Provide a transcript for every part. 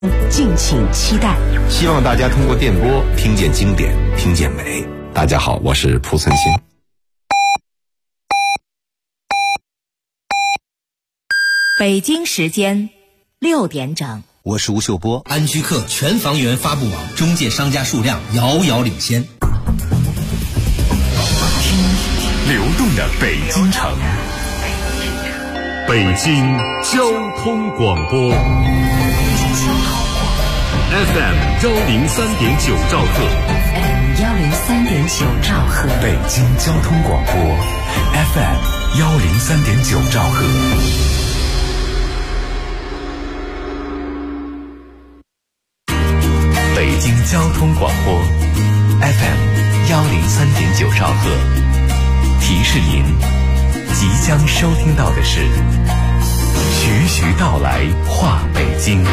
敬请期待。 希望大家通过电波听见经典，听见美。大家好，我是蒲存昕。 北京时间6点整， 我是吴秀波。 安居客全房源发布网中介商家数量遥遥领先。 听流动的北京城，北京交通广播 FM 103.9兆赫 103.9兆赫， 北京交通广播 FM 103.9兆赫。北京交通广播 FM 103.9兆赫，提示您即将收听到的是徐徐道来话北京。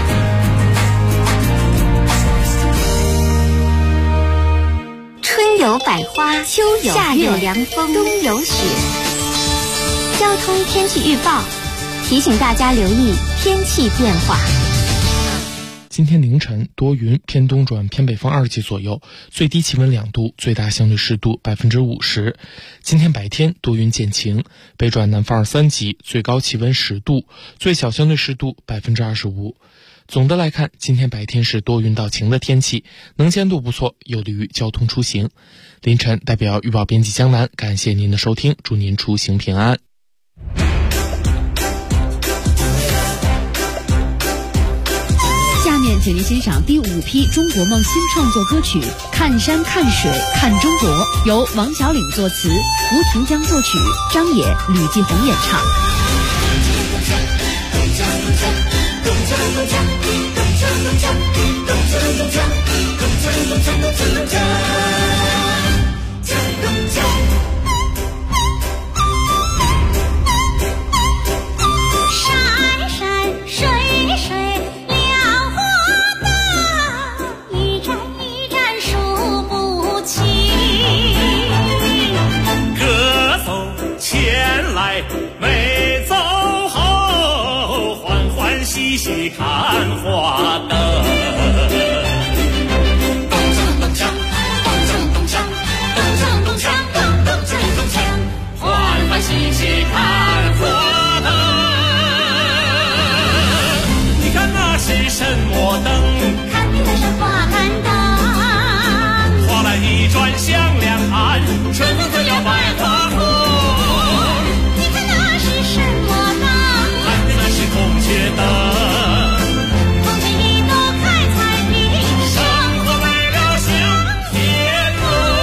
春有百花，秋有夏有凉风，冬有雪。交通天气预报提醒大家留意天气变化。 今天凌晨多云，偏东转偏北风2级左右，最低气温2度，最大相对湿度50%。今天白天多云见晴，北转南风2、3级，最高气温10度，最小相对湿度25%。总的来看，今天白天是多云到晴的天气，能见度不错，有利于交通出行。凌晨代表预报编辑江南，感谢您的收听，祝您出行平安。 下面请您欣赏第5批中国梦新创作歌曲《看山看水看中国》，由王小岭作词，吴庭江作曲，张也、吕继红演唱。 山山水水两花大，一站一站数不清。 歌走前来没走后，欢欢喜喜看花灯。细细看花灯，你看那是什么灯？ 看的是花篮灯， 花篮一转向两岸，春风就要百花红。 你看那是什么灯？ 看的那是孔雀灯。 孔雀一朵开彩屏， 生活来了向天乐。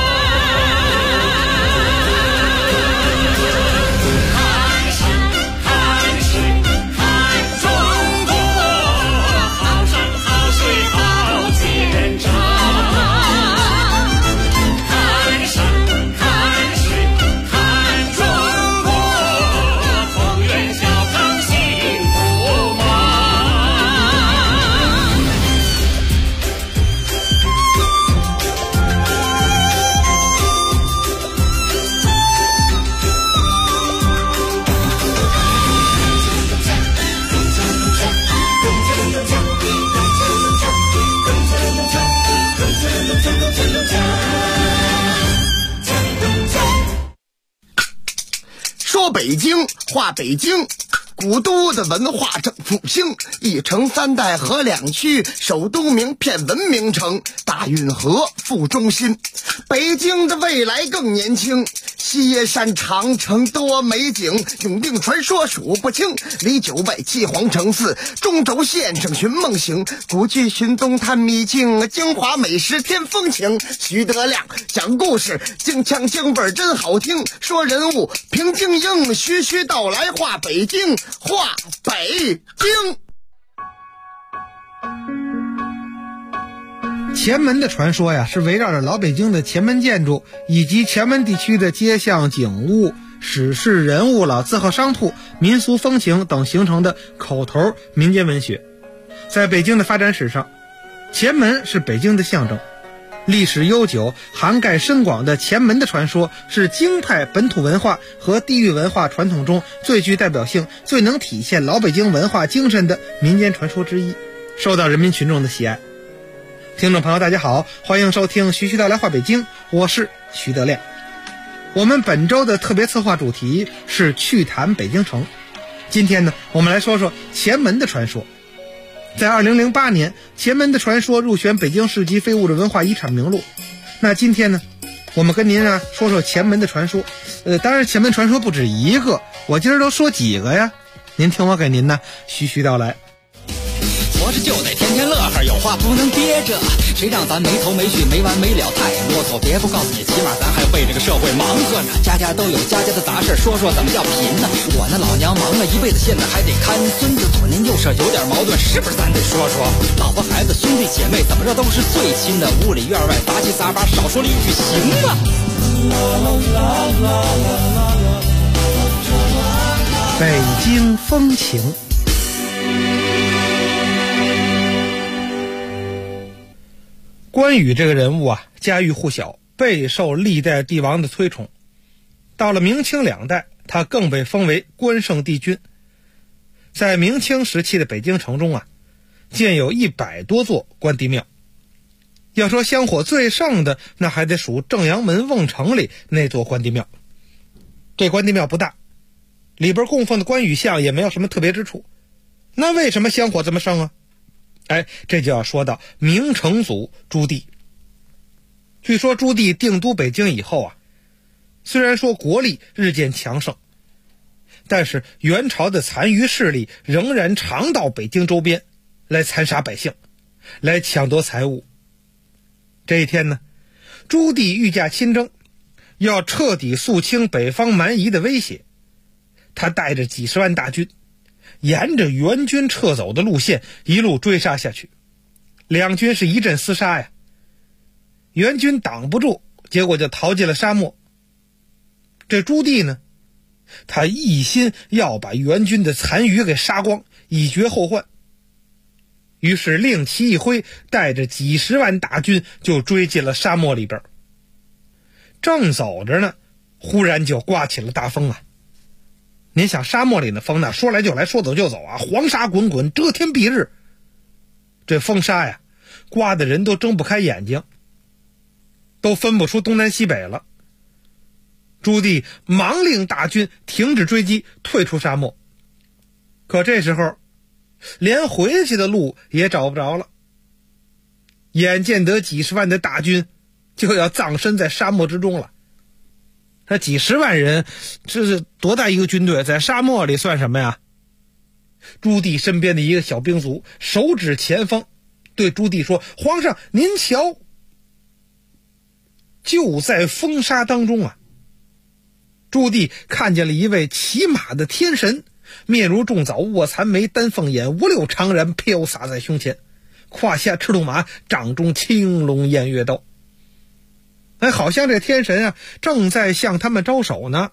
说北京话北京，古都的文化正复兴，一城3代和2区，首都名片文明城，大运河副中心。北京的未来更年轻，西耶山长城多美景，永定传说数不清，离9外七皇城寺，中轴线上寻梦行，古剧寻东探秘境，京华美食添风情。徐德亮讲故事，京腔京味真好听，说人物评京英，徐徐道来话北京，话北京。 前门的传说呀，是围绕着老北京的前门建筑以及前门地区的街巷景物、史事人物、老字号商铺、民俗风情等形成的口头民间文学。在北京的发展史上，前门是北京的象征，历史悠久、涵盖深广的前门的传说是京派本土文化和地域文化传统中最具代表性、最能体现老北京文化精神的民间传说之一。 受到人民群众的喜爱。听众朋友大家好，欢迎收听徐徐道来话北京，我是徐德亮。我们本周的特别策划主题是趣谈北京城。今天呢，我们来说说前门的传说。在2008年，前门的传说入选北京市级非物质文化遗产名录。那今天呢，我们跟您说说前门的传说。当然前门传说不止一个，我今儿都说几个呀？您听我给您呢徐徐道来。 活着就得天天乐呵，有话不能憋着，谁让咱没头没绪没完没了太啰嗦。别不告诉你，起码咱还为这个社会忙活呢。家家都有家家的杂事，说说怎么叫贫呢？我那老娘忙了一辈子，现在还得看孙子，左邻右舍有点矛盾，是不是咱得说说？老婆孩子兄弟姐妹怎么着都是最亲的，屋里院外杂七杂八，少说了一句行吗？ 北京风情。关羽这个人物家喻户晓，备受历代帝王的推崇。到了明清两代，他更被封为关圣帝君。在明清时期的北京城中建有100多座关帝庙。要说香火最盛的，那还得数正阳门瓮城里那座关帝庙。这关帝庙不大，里边供奉的关羽像也没有什么特别之处。那为什么香火这么盛啊？这就要说到明成祖朱棣。据说朱棣定都北京以后虽然说国力日渐强盛，但是元朝的残余势力仍然常到北京周边来残杀百姓，来抢夺财物。这一天呢，朱棣御驾亲征，要彻底肃清北方蛮夷的威胁。他带着几十万大军，沿着元军撤走的路线一路追杀下去，两军是一阵厮杀呀。元军挡不住，结果就逃进了沙漠。这朱棣呢，他一心要把元军的残余给杀光，以绝后患。于是令旗一挥，带着几十万大军就追进了沙漠里边。正走着呢，忽然就刮起了大风您想沙漠里的风说来就来，说走就走黄沙滚滚，遮天蔽日。这风沙刮的人都睁不开眼睛，都分不出东南西北了。朱棣忙令大军停止追击，退出沙漠。可这时候连回去的路也找不着了。眼见得几十万的大军就要葬身在沙漠之中了。那几十万人，这是多大一个军队，在沙漠里算什么呀？朱棣身边的一个小兵卒手指前方，对朱棣说：“皇上，您瞧。”就在风沙当中朱棣看见了一位骑马的天神，面如重枣，卧蚕眉，丹凤眼，五柳长髯飘洒在胸前，胯下赤兔马，掌中青龙偃月刀。好像这天神正在向他们招手呢。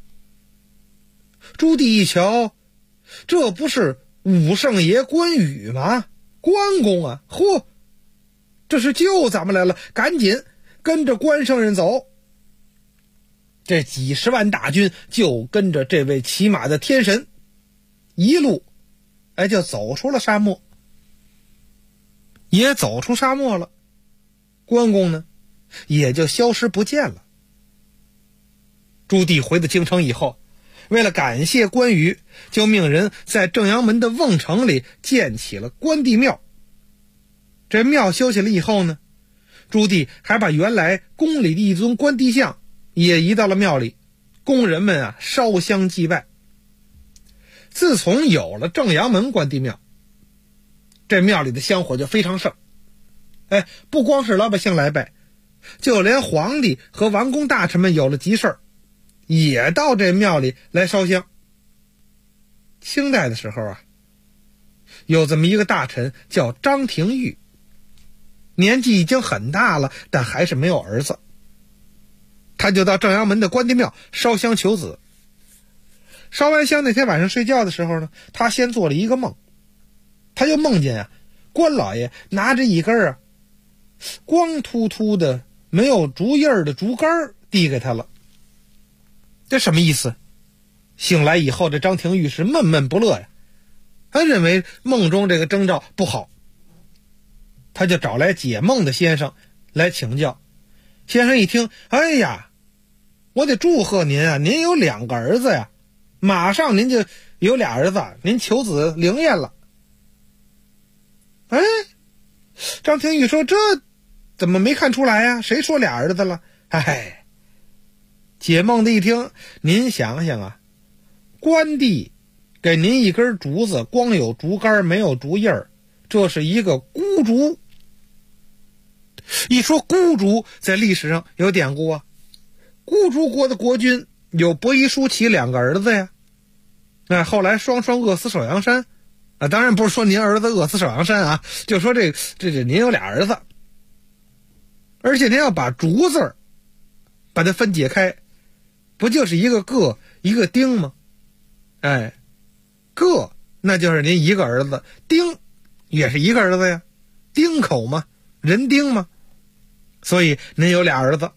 朱棣一瞧，这不是武圣爷关羽吗？关公嚯，这是救咱们来了，赶紧跟着关圣人走。这几十万大军就跟着这位骑马的天神一路就走出了沙漠。也走出沙漠了，关公呢也就消失不见了。朱棣回到京城以后，为了感谢关羽，就命人在正阳门的瓮城里建起了关帝庙。这庙修起了以后呢，朱棣还把原来宫里的一尊关帝像也移到了庙里，宫人们烧香祭拜。自从有了正阳门关帝庙，这庙里的香火就非常盛。不光是老百姓来拜，就连皇帝和王公大臣们有了急事儿，也到这庙里来烧香。清代的时候有这么一个大臣叫张廷玉，年纪已经很大了，但还是没有儿子。他就到正阳门的关帝庙烧香求子。烧完香那天晚上睡觉的时候呢，他先做了一个梦，他就梦见关老爷拿着一根光秃秃的没有竹叶的竹竿递给他了。这什么意思？醒来以后，这张廷玉是闷闷不乐呀，他认为梦中这个征兆不好， 他就找来解梦的先生来请教。先生一听，哎呀，我得祝贺您啊，您有2个儿子呀，马上您就有俩儿子，您求子灵验了。哎，张廷玉说，这怎么没看出来呀？谁说俩儿子了？哎，解梦的一听，您想想啊，关帝给您一根竹子，光有竹竿没有竹叶儿，这是一个孤竹。一说孤竹，在历史上有典故啊，孤竹国的国君有伯夷叔齐2个儿子呀。后来双双饿死首阳山啊，当然不是说您儿子饿死首阳山啊，就说这您有俩儿子，而且您要把竹字把它分解开，不就是一个个一个丁吗？哎，个那就是您一个儿子，丁也是一个儿子呀，丁口嘛，人丁嘛，所以您有俩儿子。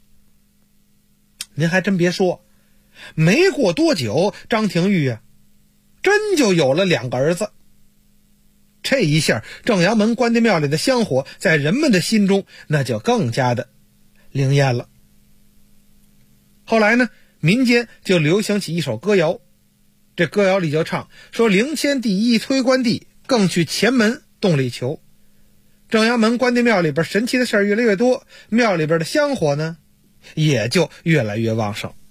您还真别说，没过多久，张廷玉啊，真就有了2个儿子。这一下，正阳门关帝庙里的香火在人们的心中那就更加的灵验了。后来呢，民间就流行起一首歌谣，这歌谣里就唱说：灵签第一推关帝，更去前门洞里求。正阳门关帝庙里边神奇的事儿越来越多，庙里边的香火呢也就越来越旺盛。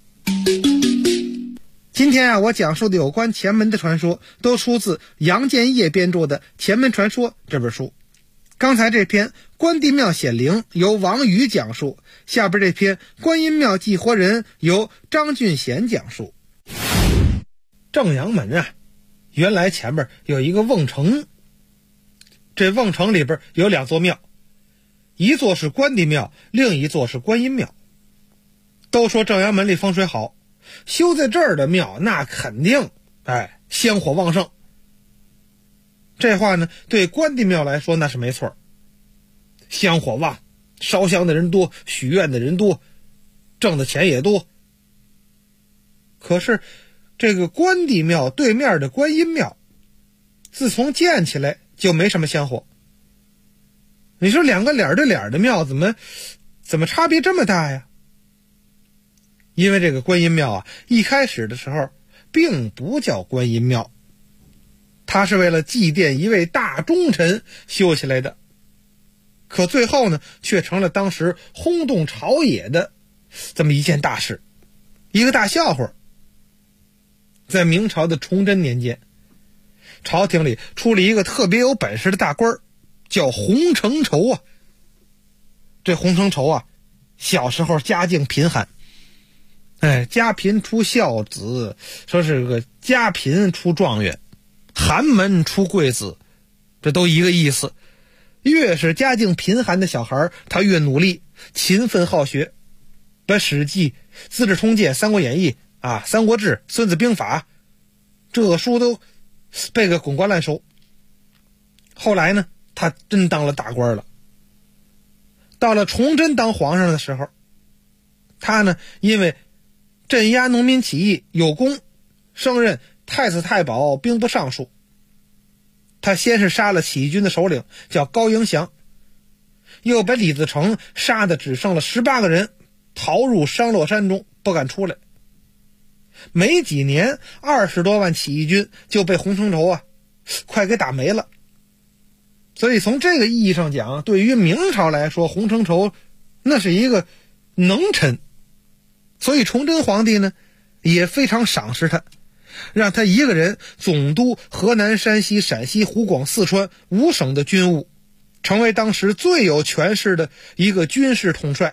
今天啊，我讲述的有关前门的传说都出自杨建业编著的《前门传说》这本书。刚才这篇关帝庙显灵由王宇讲述，下边这篇观音庙祭活人由张俊贤讲述。正阳门啊，原来前面有一个瓮城，这瓮城里边有2座庙，一座是关帝庙，另一座是观音庙。都说正阳门里风水好，修在这儿的庙那肯定香火旺盛。这话呢，对关帝庙来说那是没错，香火旺，烧香的人多，许愿的人多，挣的钱也多。可是这个关帝庙对面的观音庙，自从建起来就没什么香火。你说2个脸对脸的庙怎么差别这么大呀？因为这个观音庙啊，一开始的时候并不叫观音庙，它是为了祭奠一位大忠臣修起来的，可最后呢，却成了当时轰动朝野的这么一件大事，一个大笑话。在明朝的崇祯年间，朝廷里出了一个特别有本事的大官，叫洪承畴啊。这洪承畴啊，小时候家境贫寒，家贫出孝子，说是个家贫出状元，寒门出贵子，这都一个意思。越是家境贫寒的小孩，他越努力勤奋好学，把《史记》《资治通鉴》《三国演义》《三国志》《孙子兵法》这书都背个滚瓜烂熟。后来呢，他真当了大官了。到了崇祯当皇上的时候，他呢因为镇压农民起义有功，升任太子太保兵部尚书。他先是杀了起义军的首领叫高迎祥，又把李自成杀得只剩了18个人，逃入商洛山中不敢出来。没几年20多万起义军就被洪承畴快给打没了。所以从这个意义上讲，对于明朝来说，洪承畴那是一个能臣，所以崇祯皇帝呢也非常赏识他，让他一个人总督河南、山西、陕西、湖广、四川5省的军务，成为当时最有权势的一个军事统帅。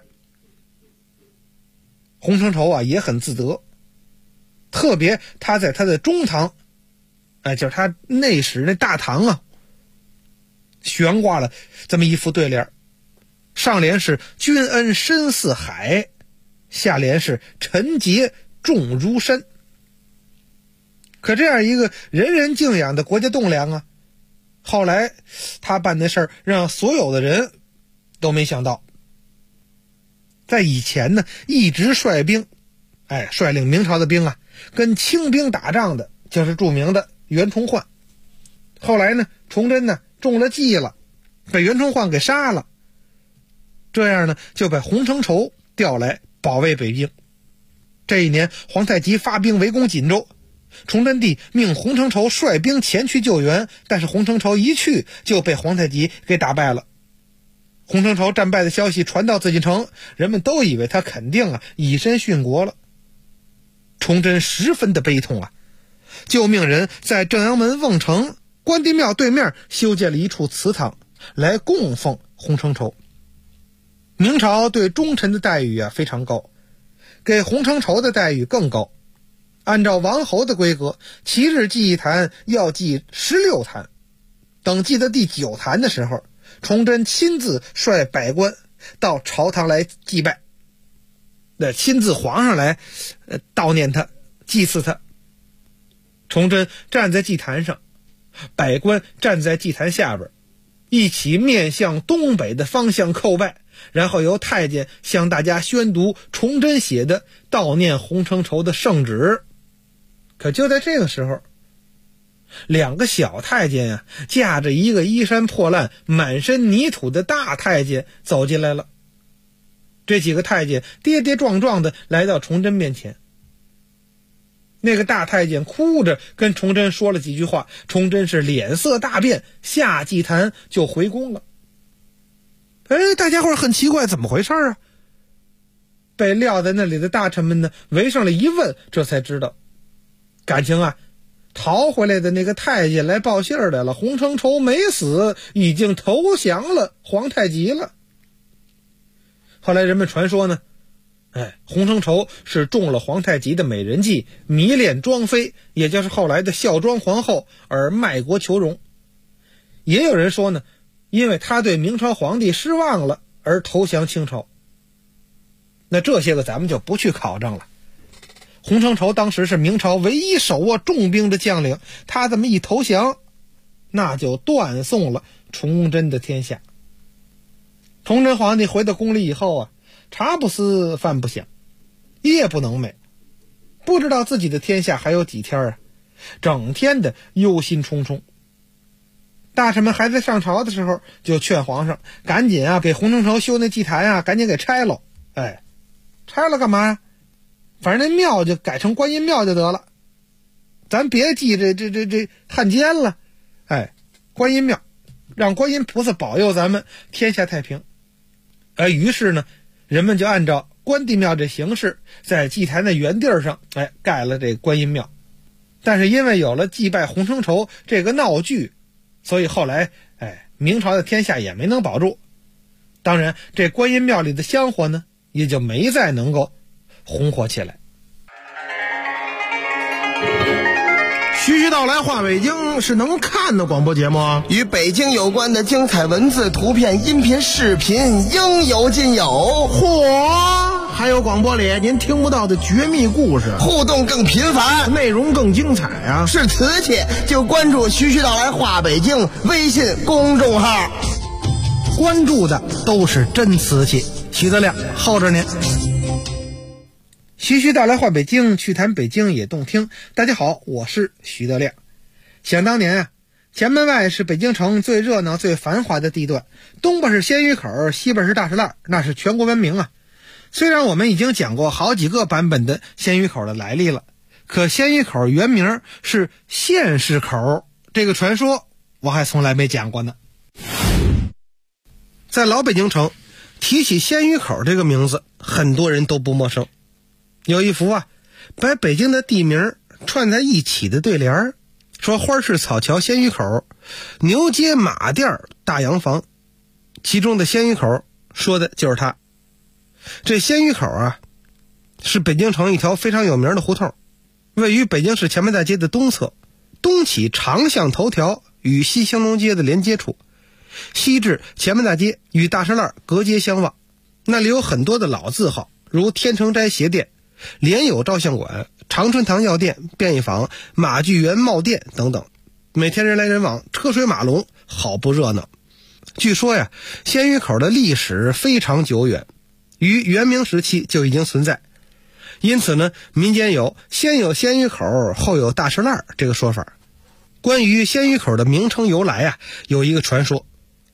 洪承畴也很自得，特别他在他的中堂，就是他内室那大堂悬挂了这么一副对联，上联是君恩深似海，下联是臣节重如山。可这样一个人人敬仰的国家栋梁后来他办的事儿让所有的人都没想到。在以前呢，一直率兵率领明朝的兵跟清兵打仗的就是著名的袁崇焕。后来呢，崇祯呢中了计了， 被袁崇焕给杀了。这样呢，就把洪承畴调来保卫北京。这一年，皇太极发兵围攻锦州，崇祯帝命洪承畴率兵前去救援，但是洪承畴一去就被皇太极给打败了。洪承畴战败的消息传到紫禁城，人们都以为他肯定以身殉国了。崇祯十分的悲痛就命人在正阳门瓮城关帝庙对面修建了一处祠堂来供奉洪承畴。明朝对忠臣的待遇非常高，给洪承畴的待遇更高。按照王侯的规格，7日祭一坛要祭16坛。等祭到第9坛的时候，崇祯亲自率百官到朝堂来祭拜，亲自皇上来悼念他，祭祀他。崇祯站在祭坛上，百官站在祭坛下边，一起面向东北的方向叩拜，然后由太监向大家宣读崇祯写的悼念洪承畴的圣旨。可就在这个时候，2个小太监驾着一个衣衫破烂满身泥土的大太监走进来了。这几个太监跌跌撞撞的来到崇祯面前，那个大太监哭着跟崇祯说了几句话，崇祯是脸色大变，下祭坛就回宫了。大家伙很奇怪，怎么回事被撂在那里的大臣们呢围上了一问，这才知道感情逃回来的那个太监来报信来了，洪承畴没死，已经投降了皇太极了。后来人们传说呢，洪承畴是中了皇太极的美人计，迷恋庄妃，也就是后来的孝庄皇后，而卖国求荣。也有人说呢，因为他对明朝皇帝失望了而投降清朝。那这些个咱们就不去考证了。洪承畴当时是明朝唯一手握重兵的将领，他这么一投降，那就断送了崇祯的天下。崇祯皇帝回到宫里以后茶不思饭不想，夜不能寐，不知道自己的天下还有几天整天的忧心忡忡。大臣们还在上朝的时候，就劝皇上赶紧给洪承畴修那祭坛赶紧给拆了。拆了干嘛反正那庙就改成观音庙就得了，咱别祭这汉奸了。观音庙，让观音菩萨保佑咱们天下太平。于是呢，人们就按照关帝庙这形式，在祭坛的原地上盖了这观音庙。但是因为有了祭拜洪承畴这个闹剧，所以后来明朝的天下也没能保住。当然这观音庙里的香火呢，也就没再能够红火起来。 徐徐道来话北京是能看的广播节目与北京有关的精彩文字、图片、音频、视频应有尽有。 嚯，还有广播里您听不到的绝密故事， 互动更频繁， 内容更精彩是瓷器就关注徐徐道来话北京微信公众号， 关注的都是真瓷器。徐德亮候着您。 徐徐道来话北京，趣谈北京也动听。大家好，我是徐德亮。想当年前门外是北京城最热闹最繁华的地段，东边是鲜鱼口，西边是大石栏，那是全国闻名虽然我们已经讲过好几个版本的鲜鱼口的来历了，可鲜鱼口原名是县市口，这个传说我还从来没讲过呢。在老北京城提起鲜鱼口这个名字，很多人都不陌生。有一幅把北京的地名串在一起的对联，说花市草桥鲜鱼口，牛街马店大洋房，其中的鲜鱼口说的就是它。这鲜鱼口是北京城一条非常有名的胡同，位于北京市前门大街的东侧，东起长巷头条与西兴隆街的连接处，西至前门大街与大石栏隔街相望。那里有很多的老字号，如天成斋鞋店、联友照相馆、长春堂药店、便宜坊、马具园帽店等等，每天人来人往，车水马龙，好不热闹。据说鲜鱼口的历史非常久远，于元明时期就已经存在，因此呢，民间有先有鲜鱼口后有大石栏这个说法。关于鲜鱼口的名称由来有一个传说，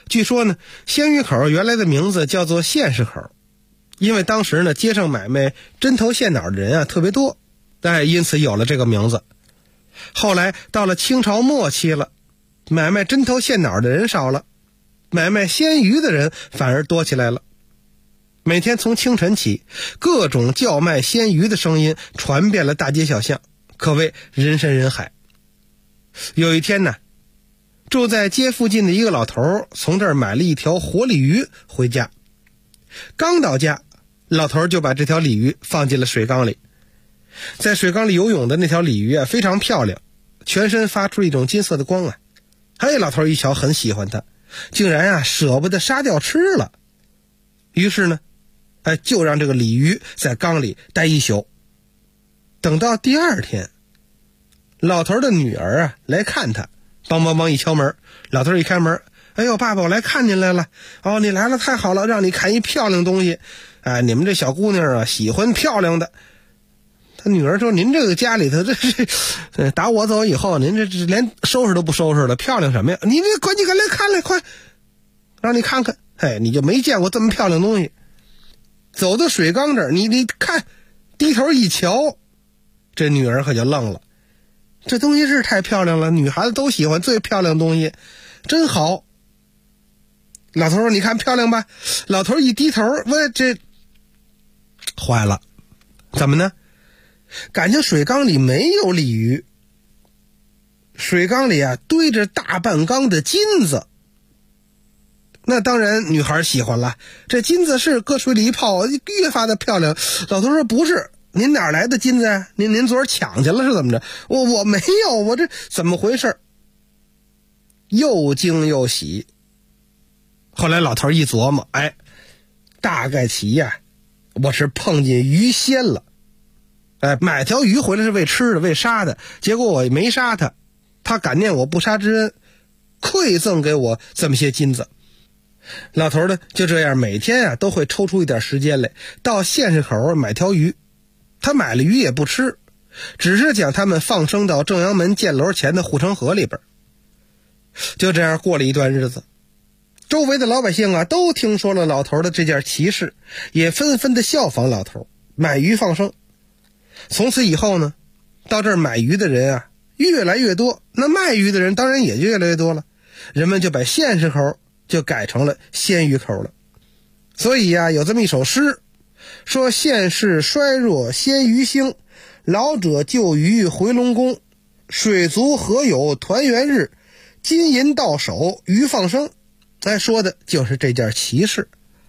据说呢，鲜鱼口原来的名字叫做县市口，因为当时呢街上买卖针头线脑的人特别多，因此有了这个名字。后来到了清朝末期了，买卖针头线脑的人少了，买卖鲜鱼的人反而多起来了。每天从清晨起，各种叫卖鲜鱼的声音传遍了大街小巷，可谓人山人海。有一天呢，住在街附近的一个老头从这儿买了一条活鲤鱼回家，刚到家，老头就把这条鲤鱼放进了水缸里。在水缸里游泳的那条鲤鱼非常漂亮，全身发出一种金色的光老头一瞧很喜欢它，竟然舍不得杀掉吃了。于是呢，就让这个鲤鱼在缸里待一宿。等到第二天，老头的女儿来看他，梆梆梆一敲门，老头一开门，哎呦，爸爸，我来看您来了。哦，你来了，太好了，让你看一漂亮东西。你们这小姑娘喜欢漂亮的。他女儿说，您这个家里头这是打我走以后，您这连收拾都不收拾了，漂亮什么呀？你快来看来，快让你看看。你就没见过这么漂亮的东西。走到水缸这儿，你看，低头一瞧，这女儿可就愣了。这东西是太漂亮了，女孩子都喜欢最漂亮的东西，真好。老头说，你看漂亮吧？老头一低头，这坏了，怎么呢？感情水缸里没有鲤鱼，水缸里堆着大半缸的金子。那当然女孩喜欢了，这金子是搁水里一泡，越发的漂亮。老头说，不是，您哪来的金子呀？您昨儿抢去了是怎么着？我没有，我这怎么回事？又惊又喜。后来老头一琢磨，大概其我是碰见鱼仙了。买条鱼回来是为吃的，为杀的，结果我没杀他，他感念我不杀之恩，馈赠给我这么些金子。老头呢就这样每天都会抽出一点时间来到县市口买条鱼。他买了鱼也不吃，只是将它们放生到正阳门箭楼前的护城河里边。就这样过了一段日子，周围的老百姓都听说了老头的这件奇事，也纷纷的效仿老头买鱼放生。从此以后呢，到这儿买鱼的人越来越多，那卖鱼的人当然也就越来越多了，人们就把县市口就改成了鲜鱼口了。所以有这么一首诗，说县市衰弱鲜鱼兴，老者救鱼回龙宫，水族何有团圆日，金银到手鱼放生。说的就是这件奇事。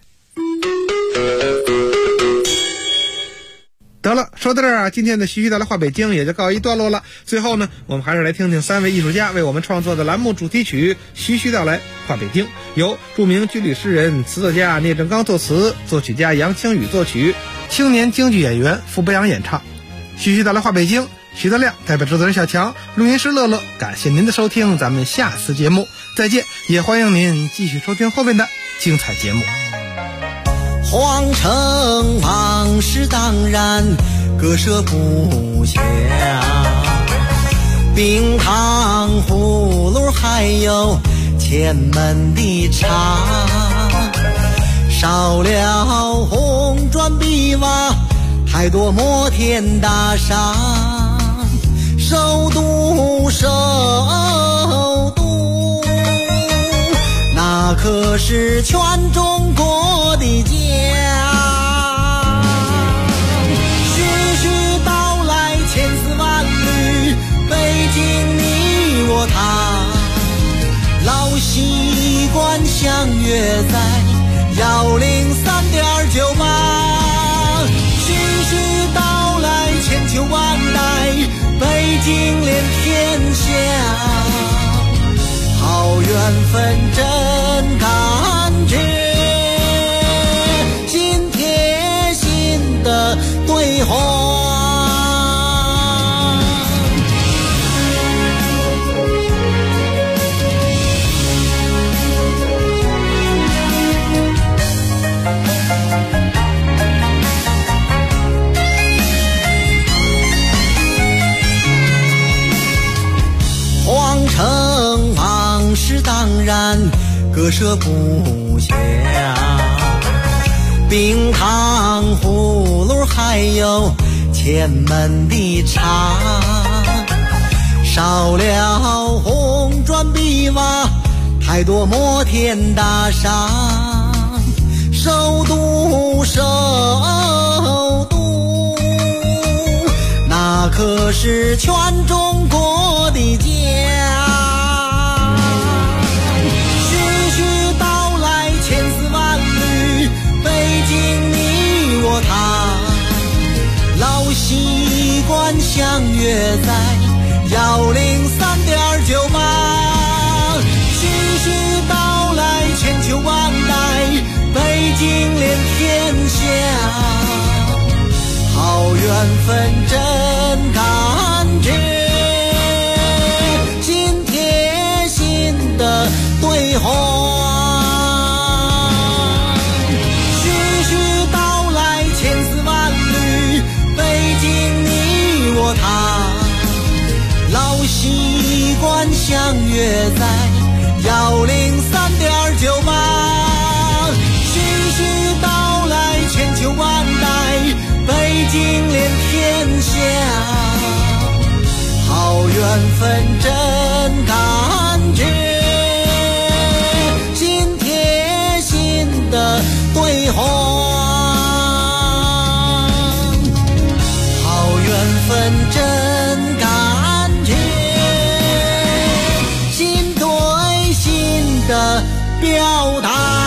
得了，说到这儿今天的徐徐道来话北京也就告一段落了。最后呢，我们还是来听听3位艺术家为我们创作的栏目主题曲《徐徐道来话北京》，由著名军旅诗人、词作家聂正刚作词，作曲家杨清宇作曲，青年京剧演员傅博阳演唱。徐徐道来话北京，徐德亮代表制作人小强，录音师乐乐，感谢您的收听，咱们下次节目再见，也欢迎您继续收听后面的精彩节目。 皇城往事当然割舍不下，冰糖葫芦还有前门的茶，少了红砖碧瓦，太多摩天大厦，首都那可是全中国的家。徐徐道来千丝万缕，北京你我他，老习惯相约在103.98。徐徐道来千秋万代，北京连天下，好缘分真感觉，心贴心的对话。当然割舍不下。冰糖葫芦还有前门的茶，少了红砖碧瓦，太多摩天大厦。首都首都，那可是全中国的家。徐徐道来千丝万缕，北京你我他，老习惯相约在103.98。徐徐道来千秋万代，北京连天下，好缘分真感觉，心贴心的对话。徐徐道来千丝万缕，北京你我他，老习惯相约在103.98。千秋万代，北京连天下，好缘分真感觉，心贴心的对话，好缘分真感觉，心对心的表达。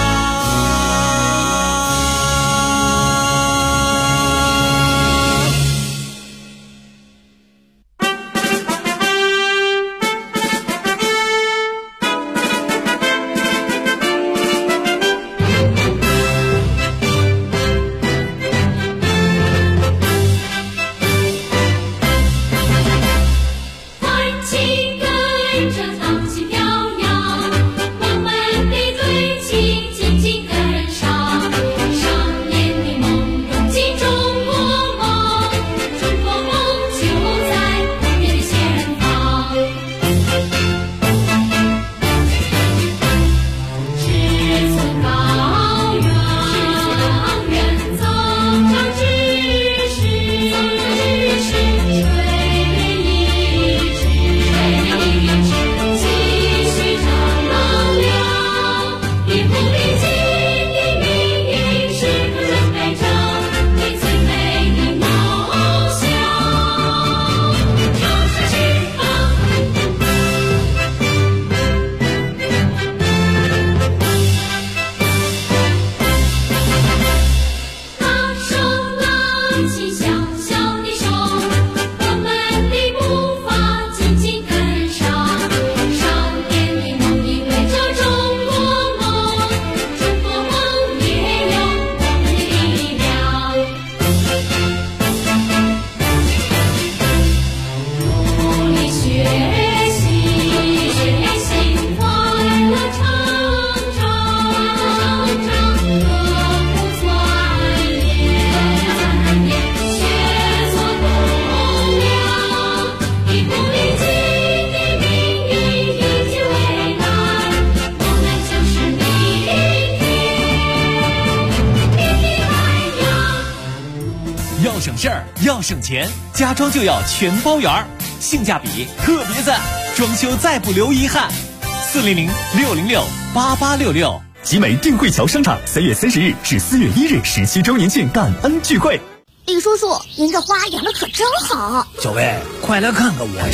要省钱，家装就要全包圆儿，性价比特别赞，装修再不留遗憾。400-606-8866。 集美定慧桥商场3月30日至4月1日17周年庆感恩聚会。 李叔叔，您这花养的可真好。 小薇，快来看看我